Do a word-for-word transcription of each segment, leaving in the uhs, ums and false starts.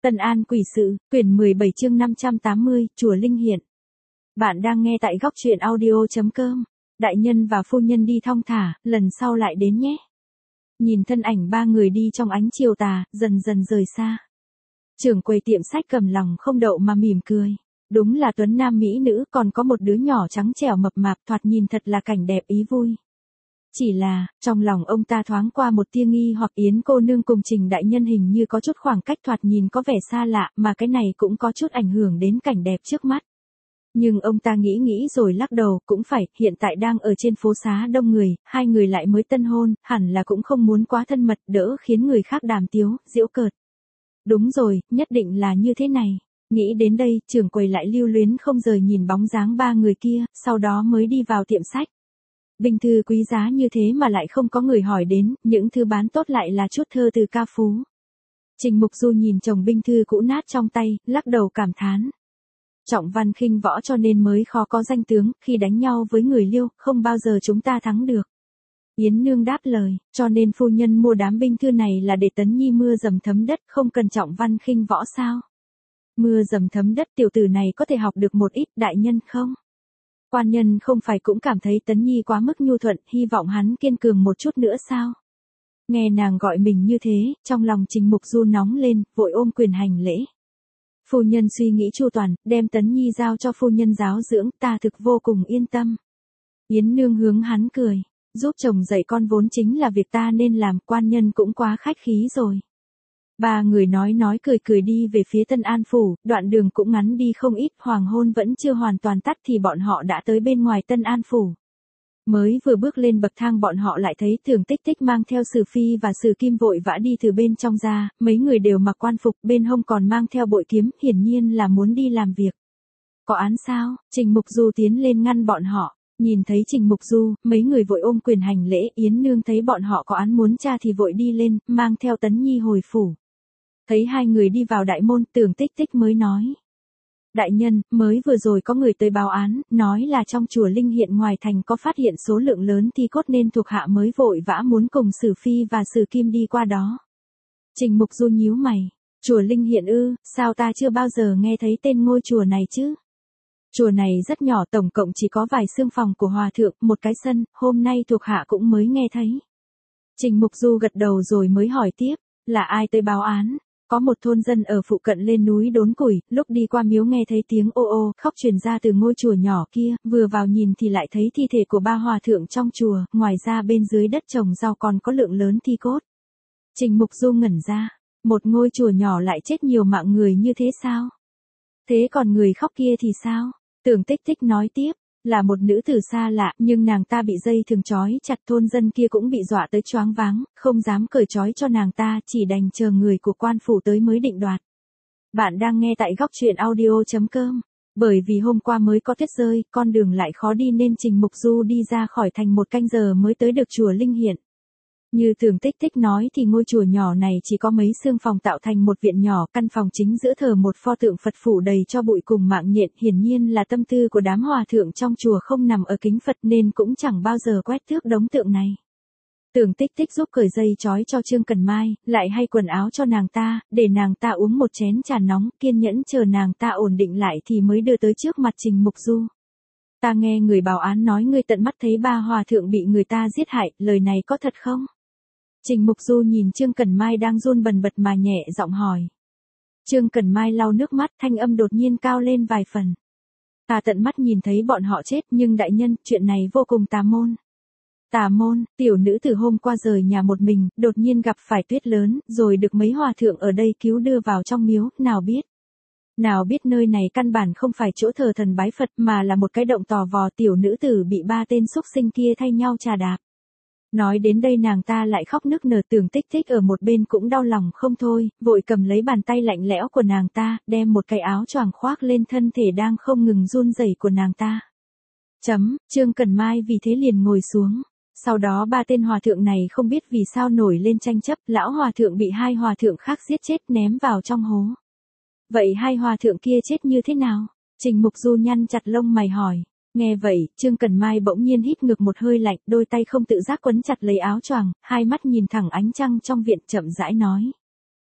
Tân An Quỷ Sự, quyển mười bảy chương năm trăm tám mươi, Chùa Linh Hiện. Bạn đang nghe tại góc truyện audio chấm com. Đại nhân và phu nhân đi thong thả, lần sau lại đến nhé. Nhìn thân ảnh ba người đi trong ánh chiều tà, dần dần rời xa. Trưởng quầy tiệm sách cầm lòng không đậu mà mỉm cười. Đúng là tuấn nam mỹ nữ, còn có một đứa nhỏ trắng trẻo mập mạp, thoạt nhìn thật là cảnh đẹp ý vui. Chỉ là, trong lòng ông ta thoáng qua một tia nghi hoặc Yến cô nương cùng Trình đại nhân hình như có chút khoảng cách thoạt nhìn có vẻ xa lạ, mà cái này cũng có chút ảnh hưởng đến cảnh đẹp trước mắt. Nhưng ông ta nghĩ nghĩ rồi lắc đầu, cũng phải, hiện tại đang ở trên phố xá đông người, hai người lại mới tân hôn, hẳn là cũng không muốn quá thân mật, đỡ khiến người khác đàm tiếu, giễu cợt. Đúng rồi, nhất định là như thế này. Nghĩ đến đây, trưởng quầy lại lưu luyến không rời nhìn bóng dáng ba người kia, sau đó mới đi vào tiệm sách. Binh thư quý giá như thế mà lại không có người hỏi đến, những thư bán tốt lại là chút thơ từ ca phú. Trình Mục Du nhìn chồng binh thư cũ nát trong tay, lắc đầu cảm thán. Trọng văn khinh võ cho nên mới khó có danh tướng, khi đánh nhau với người Liêu, không bao giờ chúng ta thắng được. Yến nương đáp lời, cho nên phu nhân mua đám binh thư này là để Tấn Nhi mưa dầm thấm đất, không cần trọng văn khinh võ sao? Mưa dầm thấm đất tiểu tử này có thể học được một ít, đại nhân không? Quan nhân không phải cũng cảm thấy Tấn Nhi quá mức nhu thuận, hy vọng hắn kiên cường một chút nữa sao? Nghe nàng gọi mình như thế, trong lòng Trình Mục Du nóng lên, vội ôm quyền hành lễ. Phu nhân suy nghĩ chu toàn, đem Tấn Nhi giao cho phu nhân giáo dưỡng, ta thực vô cùng yên tâm. Yến nương hướng hắn cười, giúp chồng dạy con vốn chính là việc ta nên làm, quan nhân cũng quá khách khí rồi. Ba người nói nói cười cười đi về phía Tân An Phủ, đoạn đường cũng ngắn đi không ít, hoàng hôn vẫn chưa hoàn toàn tắt thì bọn họ đã tới bên ngoài Tân An Phủ. Mới vừa bước lên bậc thang bọn họ lại thấy Thường Tích Tích mang theo Sử Phi và Sử Kim vội vã đi từ bên trong ra, mấy người đều mặc quan phục, bên hông còn mang theo bội kiếm, hiển nhiên là muốn đi làm việc. Có án sao? Trình Mục Du tiến lên ngăn bọn họ. Nhìn thấy Trình Mục Du, mấy người vội ôm quyền hành lễ, Yến nương thấy bọn họ có án muốn tra thì vội đi lên, mang theo Tấn Nhi hồi phủ. Thấy hai người đi vào đại môn, Tưởng Tích Tích mới nói. Đại nhân, mới vừa rồi có người tới báo án, nói là trong chùa Linh Hiện ngoài thành có phát hiện số lượng lớn thi cốt nên thuộc hạ mới vội vã muốn cùng Sử Phi và Sử Kim đi qua đó. Trình Mục Du nhíu mày, chùa Linh Hiện ư, sao ta chưa bao giờ nghe thấy tên ngôi chùa này chứ? Chùa này rất nhỏ, tổng cộng chỉ có vài xương phòng của hòa thượng, một cái sân, hôm nay thuộc hạ cũng mới nghe thấy. Trình Mục Du gật đầu rồi mới hỏi tiếp, là ai tới báo án? Có một thôn dân ở phụ cận lên núi đốn củi, lúc đi qua miếu nghe thấy tiếng ô ô, khóc truyền ra từ ngôi chùa nhỏ kia, vừa vào nhìn thì lại thấy thi thể của ba hòa thượng trong chùa, ngoài ra bên dưới đất trồng rau còn có lượng lớn thi cốt. Trình Mục Du ngẩn ra, một ngôi chùa nhỏ lại chết nhiều mạng người như thế sao? Thế còn người khóc kia thì sao? Tưởng Tích Tích nói tiếp, là một nữ tử xa lạ, nhưng nàng ta bị dây thừng trói chặt, thôn dân kia cũng bị dọa tới choáng váng, không dám cởi trói cho nàng ta, chỉ đành chờ người của quan phủ tới mới định đoạt. Bạn đang nghe tại góc truyện audio chấm com. Bởi vì hôm qua mới có tuyết rơi, con đường lại khó đi nên Trình Mục Du đi ra khỏi thành một canh giờ mới tới được chùa Linh Hiện. Như Tưởng Tích Tích nói thì ngôi chùa nhỏ này chỉ có mấy xương phòng tạo thành một viện nhỏ, căn phòng chính giữa thờ một pho tượng Phật phủ đầy cho bụi cùng mạng nhện, hiển nhiên là tâm tư của đám hòa thượng trong chùa không nằm ở kính Phật nên cũng chẳng bao giờ quét tước đống tượng này. Tưởng Tích Tích giúp cởi dây trói cho Trương Cần Mai, lại hay quần áo cho nàng ta, để nàng ta uống một chén trà nóng, kiên nhẫn chờ nàng ta ổn định lại thì mới đưa tới trước mặt Trình Mục Du. Ta nghe người báo án nói ngươi tận mắt thấy ba hòa thượng bị người ta giết hại, lời này có thật không? Trình Mục Du nhìn Trương Cần Mai đang run bần bật mà nhẹ giọng hỏi. Trương Cần Mai lau nước mắt, thanh âm đột nhiên cao lên vài phần. Ta tận mắt nhìn thấy bọn họ chết, nhưng đại nhân, chuyện này vô cùng tà môn. Tà môn, tiểu nữ từ hôm qua rời nhà một mình, đột nhiên gặp phải tuyết lớn, rồi được mấy hòa thượng ở đây cứu đưa vào trong miếu, nào biết. Nào biết nơi này căn bản không phải chỗ thờ thần bái Phật mà là một cái động tò vò, tiểu nữ tử bị ba tên xúc sinh kia thay nhau trà đạp. Nói đến đây nàng ta lại khóc nức nở, Tưởng Tích Tích ở một bên cũng đau lòng không thôi, vội cầm lấy bàn tay lạnh lẽo của nàng ta, đem một cái áo choàng khoác lên thân thể đang không ngừng run rẩy của nàng ta. Chấm, Trương Cần Mai vì thế liền ngồi xuống. Sau đó ba tên hòa thượng này không biết vì sao nổi lên tranh chấp, lão hòa thượng bị hai hòa thượng khác giết chết ném vào trong hố. Vậy hai hòa thượng kia chết như thế nào? Trình Mục Du nhăn chặt lông mày hỏi. Nghe vậy, Trương Cần Mai bỗng nhiên hít ngược một hơi lạnh, đôi tay không tự giác quấn chặt lấy áo choàng, hai mắt nhìn thẳng ánh trăng trong viện chậm rãi nói.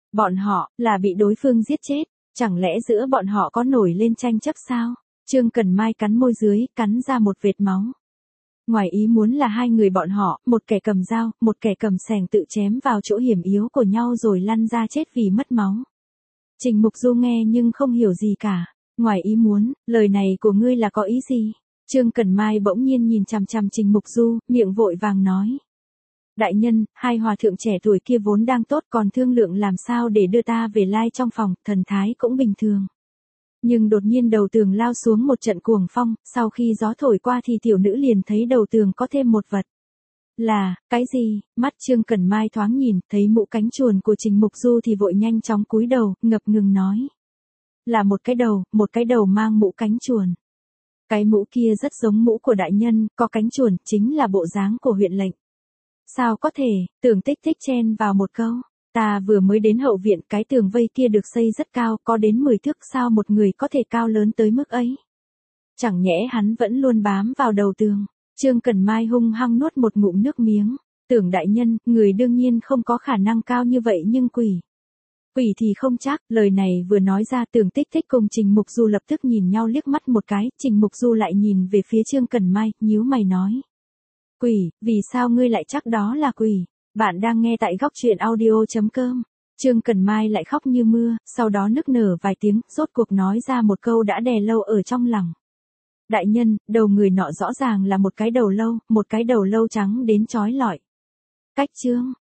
Bọn họ, là bị đối phương giết chết, chẳng lẽ giữa bọn họ có nổi lên tranh chấp sao? Trương Cần Mai cắn môi dưới, cắn ra một vệt máu. Ngoài ý muốn là hai người bọn họ, một kẻ cầm dao, một kẻ cầm xẻng tự chém vào chỗ hiểm yếu của nhau rồi lăn ra chết vì mất máu. Trình Mục Du nghe nhưng không hiểu gì cả. Ngoài ý muốn, lời này của ngươi là có ý gì? Trương Cần Mai bỗng nhiên nhìn chằm chằm Trình Mục Du, miệng vội vàng nói. Đại nhân, hai hòa thượng trẻ tuổi kia vốn đang tốt còn thương lượng làm sao để đưa ta về lai trong phòng, thần thái cũng bình thường. Nhưng đột nhiên đầu tường lao xuống một trận cuồng phong, sau khi gió thổi qua thì tiểu nữ liền thấy đầu tường có thêm một vật. Là, cái gì? Mắt Trương Cần Mai thoáng nhìn, thấy mũ cánh chuồn của Trình Mục Du thì vội nhanh chóng cúi đầu, ngập ngừng nói. Là một cái đầu, một cái đầu mang mũ cánh chuồn. Cái mũ kia rất giống mũ của đại nhân, có cánh chuồn, chính là bộ dáng của huyện lệnh. Sao có thể? Tưởng Tích Tích chen vào một câu. Ta vừa mới đến hậu viện, cái tường vây kia được xây rất cao, có đến mười thước, sao một người có thể cao lớn tới mức ấy? Chẳng nhẽ hắn vẫn luôn bám vào đầu tường. Trương Cần Mai hung hăng nuốt một ngụm nước miếng. Tưởng đại nhân, người đương nhiên không có khả năng cao như vậy nhưng quỷ. Quỷ thì không chắc, lời này vừa nói ra Tưởng Tích Tích cùng Trình Mục Du lập tức nhìn nhau liếc mắt một cái, Trình Mục Du lại nhìn về phía Trương Cần Mai, nhíu mày nói. Quỷ, vì sao ngươi lại chắc đó là quỷ? Bạn đang nghe tại góc truyện audio chấm com. Trương Cần Mai lại khóc như mưa, sau đó nức nở vài tiếng, rốt cuộc nói ra một câu đã đè lâu ở trong lòng. Đại nhân, đầu người nọ rõ ràng là một cái đầu lâu, một cái đầu lâu trắng đến chói lọi. Cách Trương,